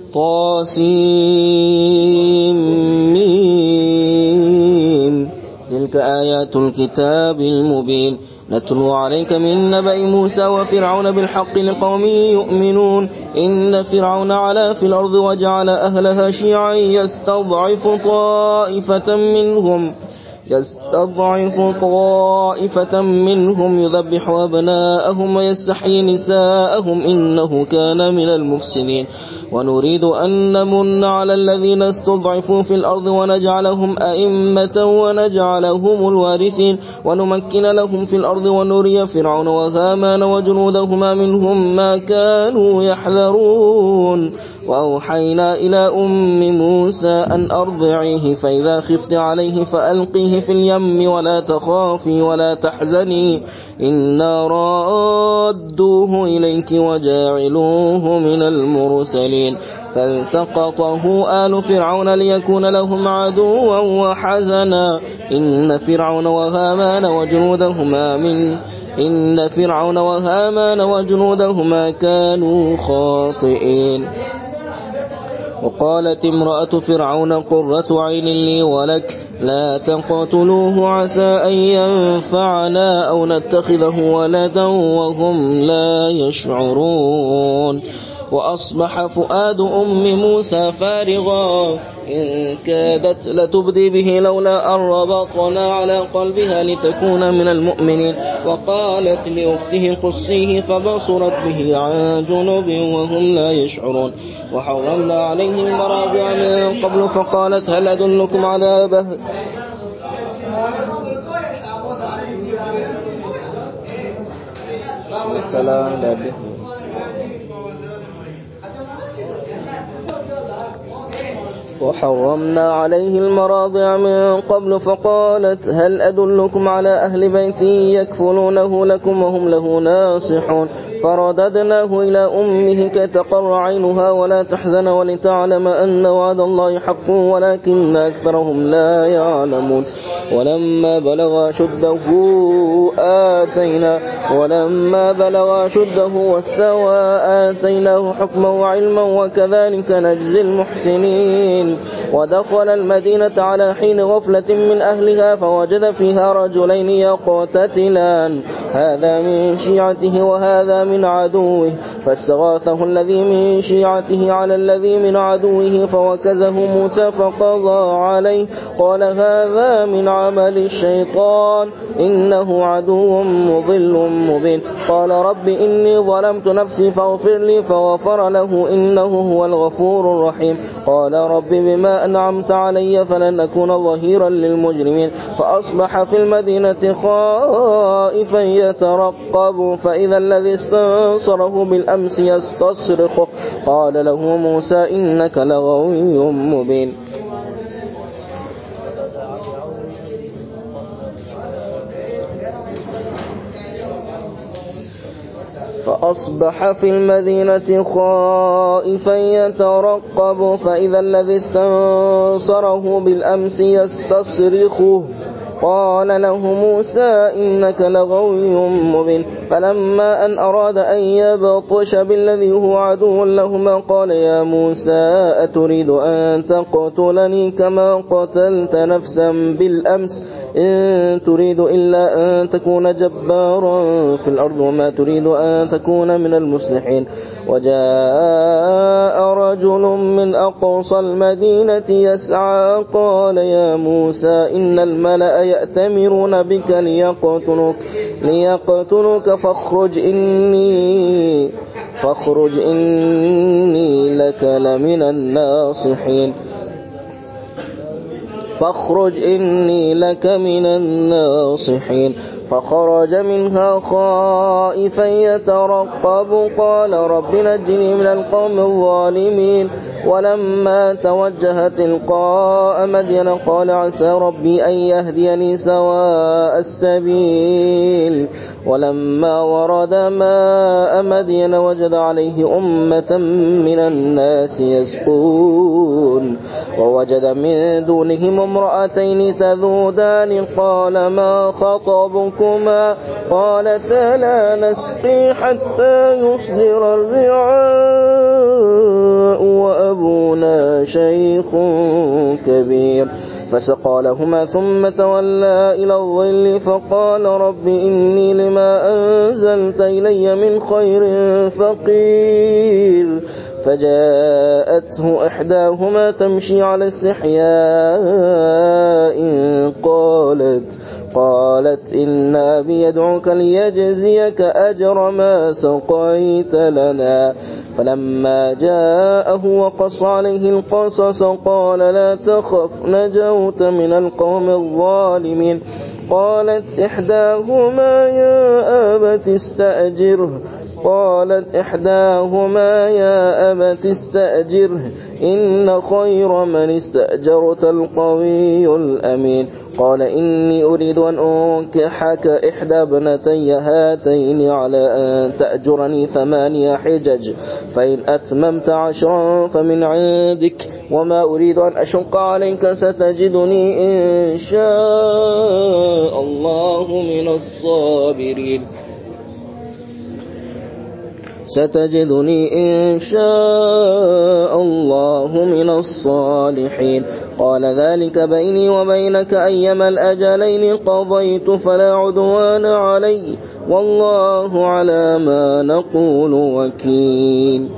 طاسيم تلك آيات الكتاب المبين نتلو عليك من نبأ موسى وفرعون بالحق لقوم يؤمنون إن فرعون علا في الأرض وجعل أهلها شيعا يستضعف طائفة منهم يذبح أبناءهم ويستحيي نساءهم إنه كان من المفسدين ونريد أن نمن على الذين استضعفوا في الأرض ونجعلهم أئمة ونجعلهم الوارثين ونمكن لهم في الأرض ونري فرعون وهامان وجنودهما منهم ما كانوا يحذرون وأوحينا إلى أم موسى أن أرضعيه فإذا خفت عليه فألقيه في اليم ولا تخافي ولا تحزني إنا رادوه إليك وجاعلوه من المرسلين فالتقطه آل فرعون ليكون لهم عدوا وحزنا إن فرعون وهامان وجنودهما كانوا خاطئين وقالت امرأة فرعون قرة عين لي ولك لا تقتلوه عسى أن ينفعنا أو نتخذه ولدا وهم لا يشعرون وأصبح فؤاد أم موسى فارغا إن كادت لتبدي به لولا أن ربطنا على قلبها لتكون من المؤمنين وقالت لأخته قصيه فبصرت به عن جنوب وهم لا يشعرون وحرمنا عليه المراضع من قبل فقالت هل أدلكم على وحرمنا عليه المراضع من قبل فقالت هل أدلكم على أهل بيت يكفلونه لكم وهم له ناصحون فرددناه إلى أمه كي تقر عينها ولا تحزن ولتعلم أن وعد الله حق ولكن أكثرهم لا يعلمون ولما بلغ شده واستوى آتيناه حكما وعلما وكذلك نجزي المحسنين ودخل المدينة على حين غفلة من أهلها فوجد فيها رجلين يقتتلان هذا من شيعته وهذا من عدوه فاستغاثه الذي من شيعته على الذي من عدوه فوكزه موسى فقضى عليه قال هذا من عمل الشيطان إنه عدو مضل مبين قال رب إني ظلمت نفسي فاغفر لي فغفر له إنه هو الغفور الرحيم قال رب بما أنعمت علي فلن أكون ظهيرا للمجرمين فأصبح في المدينة خائفا يترقب فإذا الذي استنصره بالأمس يستصرخه قال له موسى إنك لغوي مبين فأصبح في المدينة خائفا يترقب فإذا الذي استنصره بالأمس يستصرخه قال له موسى إنك لغوي مبين فلما أن أراد أن يبطش بالذي هو عدو لهما قال يا موسى أتريد أن تقتلني كما قتلت نفسا بالأمس إن تريد إلا أن تكون جبارا في الأرض وما تريد أن تكون من المصلحين وجاء رجل من أقصى المدينة يسعى قال يا موسى إن الملأ يأتمرون بك ليقتلوك فاخرج إني لك لمن الناصحين فخرج منها خائفا يترقب قال رب نجني من القوم الظالمين ولما توجه تلقاء مدين قال عسى ربي أن يهديني سواء السبيل ولما ورد ماء مدين وجد عليه أمة من الناس يسقون ووجد من دونهم امرأتين تذودان قال ما خطبكما قالتا لا نسقي حتى يصدر الرعاء شيخ كبير. فسقى لهما ثم تولى إلى الظل فقال رب إني لما أنزلت إلي من خير فقير. فجاءته إحداهما تمشي على استحياء قالت إن أبي يدعوك ليجزيك أجر ما سقيت لنا. فلما جاءه وقص عليه القصص قال لا تخف نجوت من القوم الظالمين. قالت إحداهما يا أبت استأجره إن خير من استأجرت القوي الأمين. قال إني أريد أن أنكحك إحدى ابنتي هاتين على أن تأجرني 8 حجج فإن أتممت 10 فمن عندك وما أريد أن أشق عليك ستجدني إن شاء الله من الصالحين. قال ذلك بيني وبينك أيما الأجلين قضيت فلا عدوان علي والله على ما نقول وكيل.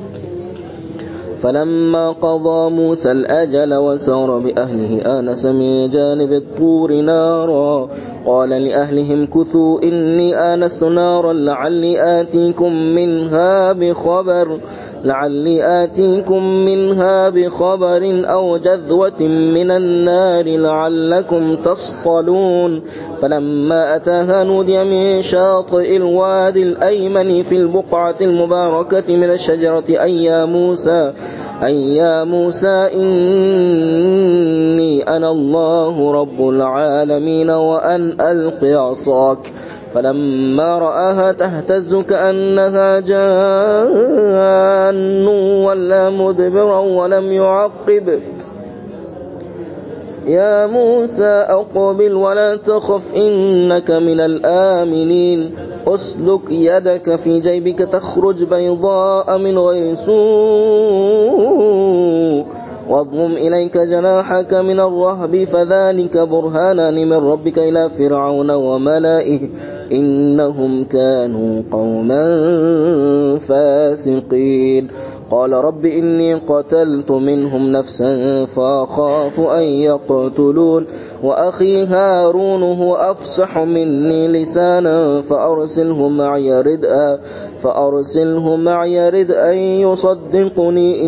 فلما قضى موسى الأجل وسار بأهله آنس من جانب الطور نارا قال لأهلهم كثوا إني آنست نارا لعلي آتيكم منها بخبر أو جذوة من النار لعلكم تصطلون. فلما أتاها نودي من شاطئ الوادي الأيمن في البقعة المباركة من الشجرة أي يا موسى إني أنا الله رب العالمين وأن ألق عصاك. فلما رآها تهتز كأنها جان ولا مدبرا ولم يعقب. يا موسى أقبل ولا تخف إنك من الآمنين. أسلك يدك في جيبك تخرج بيضاء من غير سوء واضمم إليك جناحك من الرهب فذلك برهانان من ربك إلى فرعون وملئه إنهم كانوا قوما فاسقين. قال رب إني قتلت منهم نفسا فأخاف أن يقتلون وأخي هارون هو أفصح مني لسانا فأرسله معي يرد أن يصدقني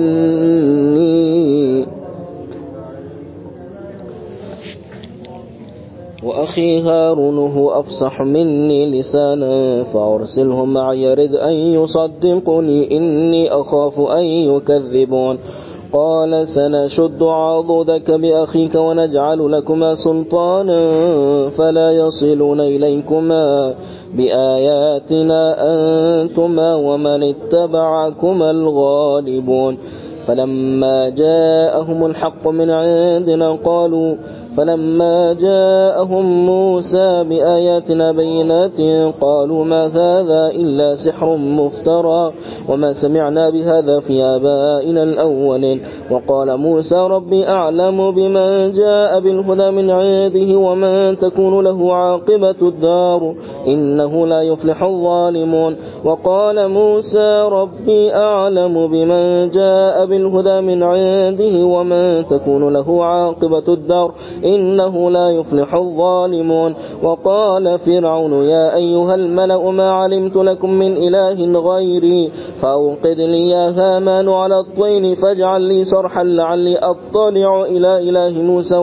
وأخي هارون هو أفصح مني لسانا فأرسله معي يرد أن يصدقني إني أخاف أن يكذبون. قال سنشد عضدك بأخيك ونجعل لكما سلطانا فلا يصلون إليكما بآياتنا أنتما ومن اتبعكما الغالبون. فلما جاءهم الحق من عندنا فلما جاءهم موسى بآياتنا بينات قالوا ما هذا إلا سحر مفترى وما سمعنا بهذا في آبائنا الأولين. وقال موسى ربي أعلم بمن جاء بالهدى من عنده ومن تكون له عاقبة الدار إنه لا يفلح الظالمون. وقال موسى ربي أعلم بمن جاء بالهدى من عنده ومن تكون له عاقبة الدار إنه لا يفلح الظالمون. وقال فرعون يا أيها الملأ ما علمت لكم من إله غيري فأوقد لي يا هامان على الطين فاجعل لي صرحا لعلي أطلع إلى إله موسى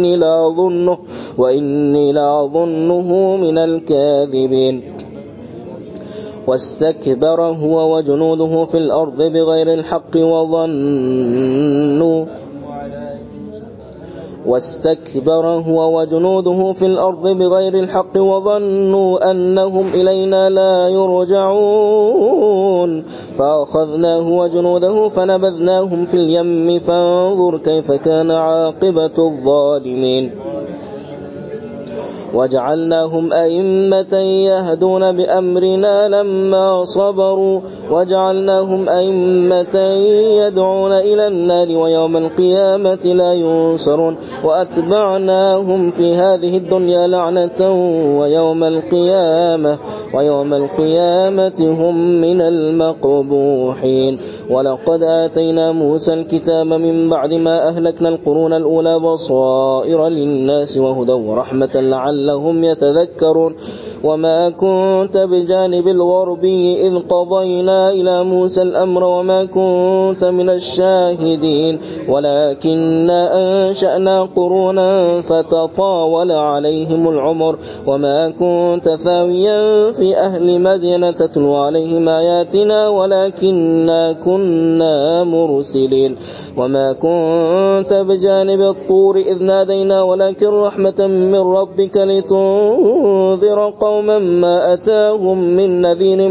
وإني لأظنه من الكاذبين. واستكبر هو وجنوده في الأرض بغير الحق وظنوا أنهم إلينا لا يرجعون فأخذناه وجنوده فنبذناهم في اليم فانظر كيف كان عاقبة الظالمين. وجعلناهم أئمة يهدون بأمرنا لما صبروا وجعلناهم أئمة يدعون إلى النار ويوم القيامة لا ينصرون وأتبعناهم في هذه الدنيا لعنة ويوم القيامة هم من المقبوحين. ولقد آتينا موسى الكتاب من بعد ما أهلكنا القرون الأولى بصائر للناس وهدى ورحمة لعلهم يتذكرون. وما كنت بجانب الغربي إذ قضينا إلى موسى الأمر وما كنت من الشاهدين ولكننا أنشأنا قرونا فتطاول عليهم العمر وما كنت ثاويا في أهل مدينة تتلو عليهم آياتنا ولكننا كنا مرسلين. وما كنت بجانب الطور إذ نادينا ولكن رحمة من ربك لتنذر قوما ما أتاهم من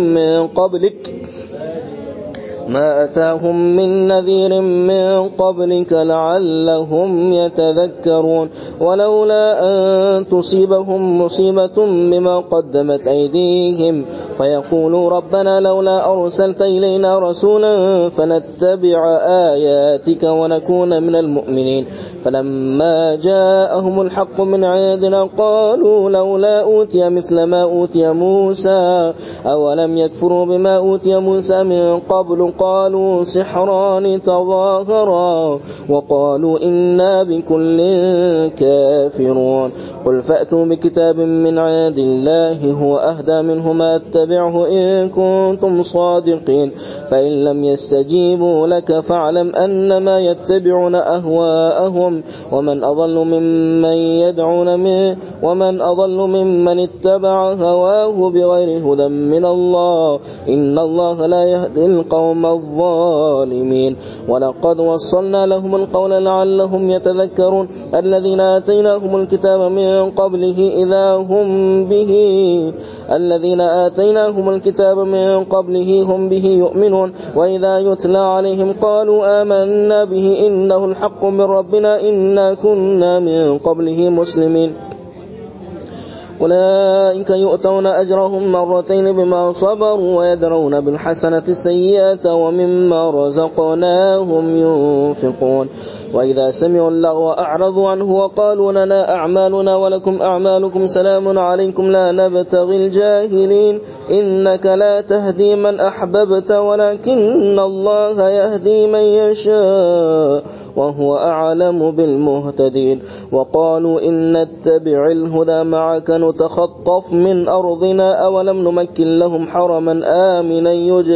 نذير من قبلك لعلهم يتذكرون. ولولا أن تصيبهم مصيبة بما قدمت أيديهم فيقولوا ربنا لولا أرسلت إلينا رسولا فنتبع آياتك ونكون من المؤمنين فلما جاءهم الحق من عندنا قالوا لولا أوتي مثل ما أوتي موسى أولم يكفروا بما أوتي موسى من قبل قالوا سحران تظاهرا وقالوا إنا بكل كافرون. قل فأتوا بكتاب من عند الله هو أهدى منهما اتبعه إن كنتم صادقين فإن لم يستجيبوا لك فاعلم أنما يتبعون أهواءهم ومن أضل ممن اتبع هواه بغير هدى من الله إن الله لا يهدي القوم الظالمين. ولقد وصلنا لهم القول لعلهم يتذكرون. الذين آتيناهم الكتاب من قبله هم به يؤمنون وإذا يتلى عليهم قالوا آمنا به إنه الحق من ربنا إنا كنا من قبله مسلمين. أولئك يؤتون أجرهم مرتين بما صبروا ويدرون بالحسنة السيئة ومما رزقناهم ينفقون. وإذا سمعوا اللغو أعرضوا عنه وقالوا لنا أعمالنا ولكم أعمالكم سلام عليكم لا نبتغي الجاهلين إنك لا تهدي من أحببت ولكن الله يهدي من يشاء وهو أعلم بالمهتدين. وقالوا إن نتبع الهدى معك نتخطف من أرضنا أولم نمكن لهم حرما آمنا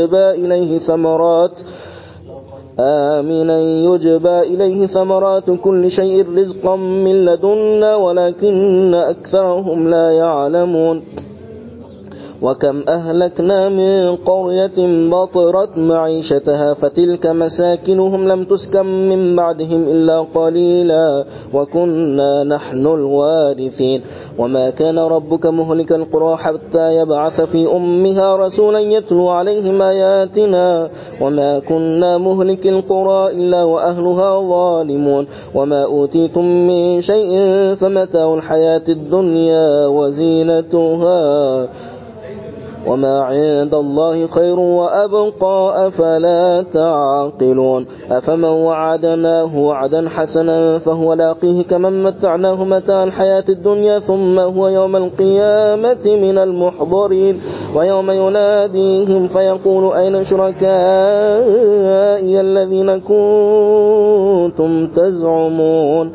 يجبى إليه ثمرات كل شيء رزقا من لدنا ولكن أكثرهم لا يعلمون. وكم أهلكنا من قرية بطرت معيشتها فتلك مساكنهم لم تسكن من بعدهم إلا قليلا وكنا نحن الوارثين. وما كان ربك مهلك القرى حتى يبعث في أمها رسولا يتلو عليهم آياتنا وما كنا مهلك القرى إلا وأهلها ظالمون. وما أوتيتم من شيء فمتاع الحياة الدنيا وزينتها وما عند الله خير وأبقى أفلا تعقلون. أفمن وعدناه وعدا حسنا فهو لاقيه كمن متعناه متاع الحياة الدنيا ثم هو يوم القيامة من المحضرين. ويوم يناديهم فيقول أين شركائي الذين كنتم تزعمون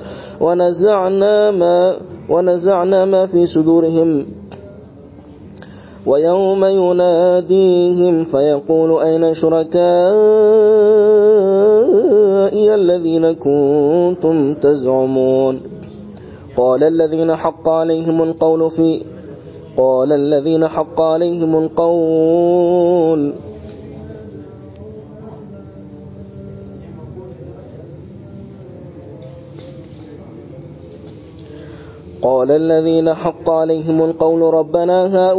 ونزعنا ما في صدورهم. ويوم يناديهم فيقول أين شركائي الذين كنتم تزعمون قال الذين حق عليهم القول ربنا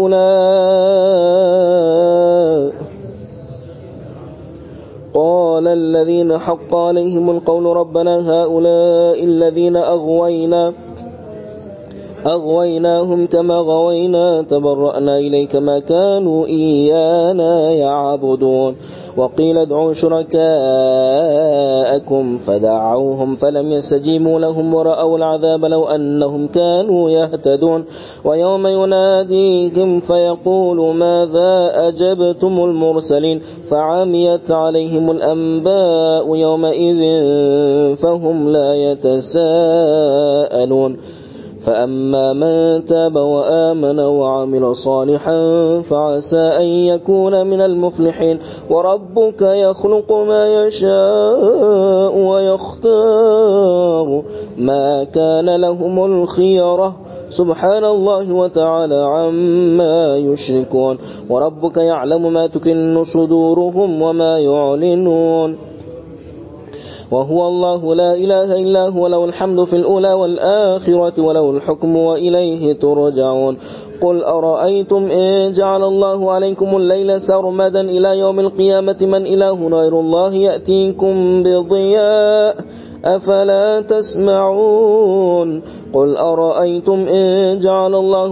هؤلاء الذين أغويناهم كما غوينا تبرأنا إليك ما كانوا إيانا يعبدون وقيل ادعوا شركاءكم فدعوهم فلم يستجيبوا لهم ورأوا العذاب لو أنهم كانوا يهتدون ويوم يناديهم فيقول ماذا أجبتم المرسلين فعميت عليهم الأنباء يومئذ فهم لا يتساءلون فأما من تاب وآمن وعمل صالحا فعسى أن يكون من المفلحين وربك يخلق ما يشاء ويختار ما كان لهم الخيرة سبحان الله وتعالى عما يشركون وربك يعلم ما تكن صدورهم وما يعلنون وهو الله لا إله إلا هو له الحمد في الأولى والآخرة وله الحكم وإليه ترجعون قل أرأيتم إن جعل الله عليكم الليل سرمدا إلى يوم القيامة من إله غير الله يأتيكم بضياء أفلا تسمعون قل أرأيتم إن جعل الله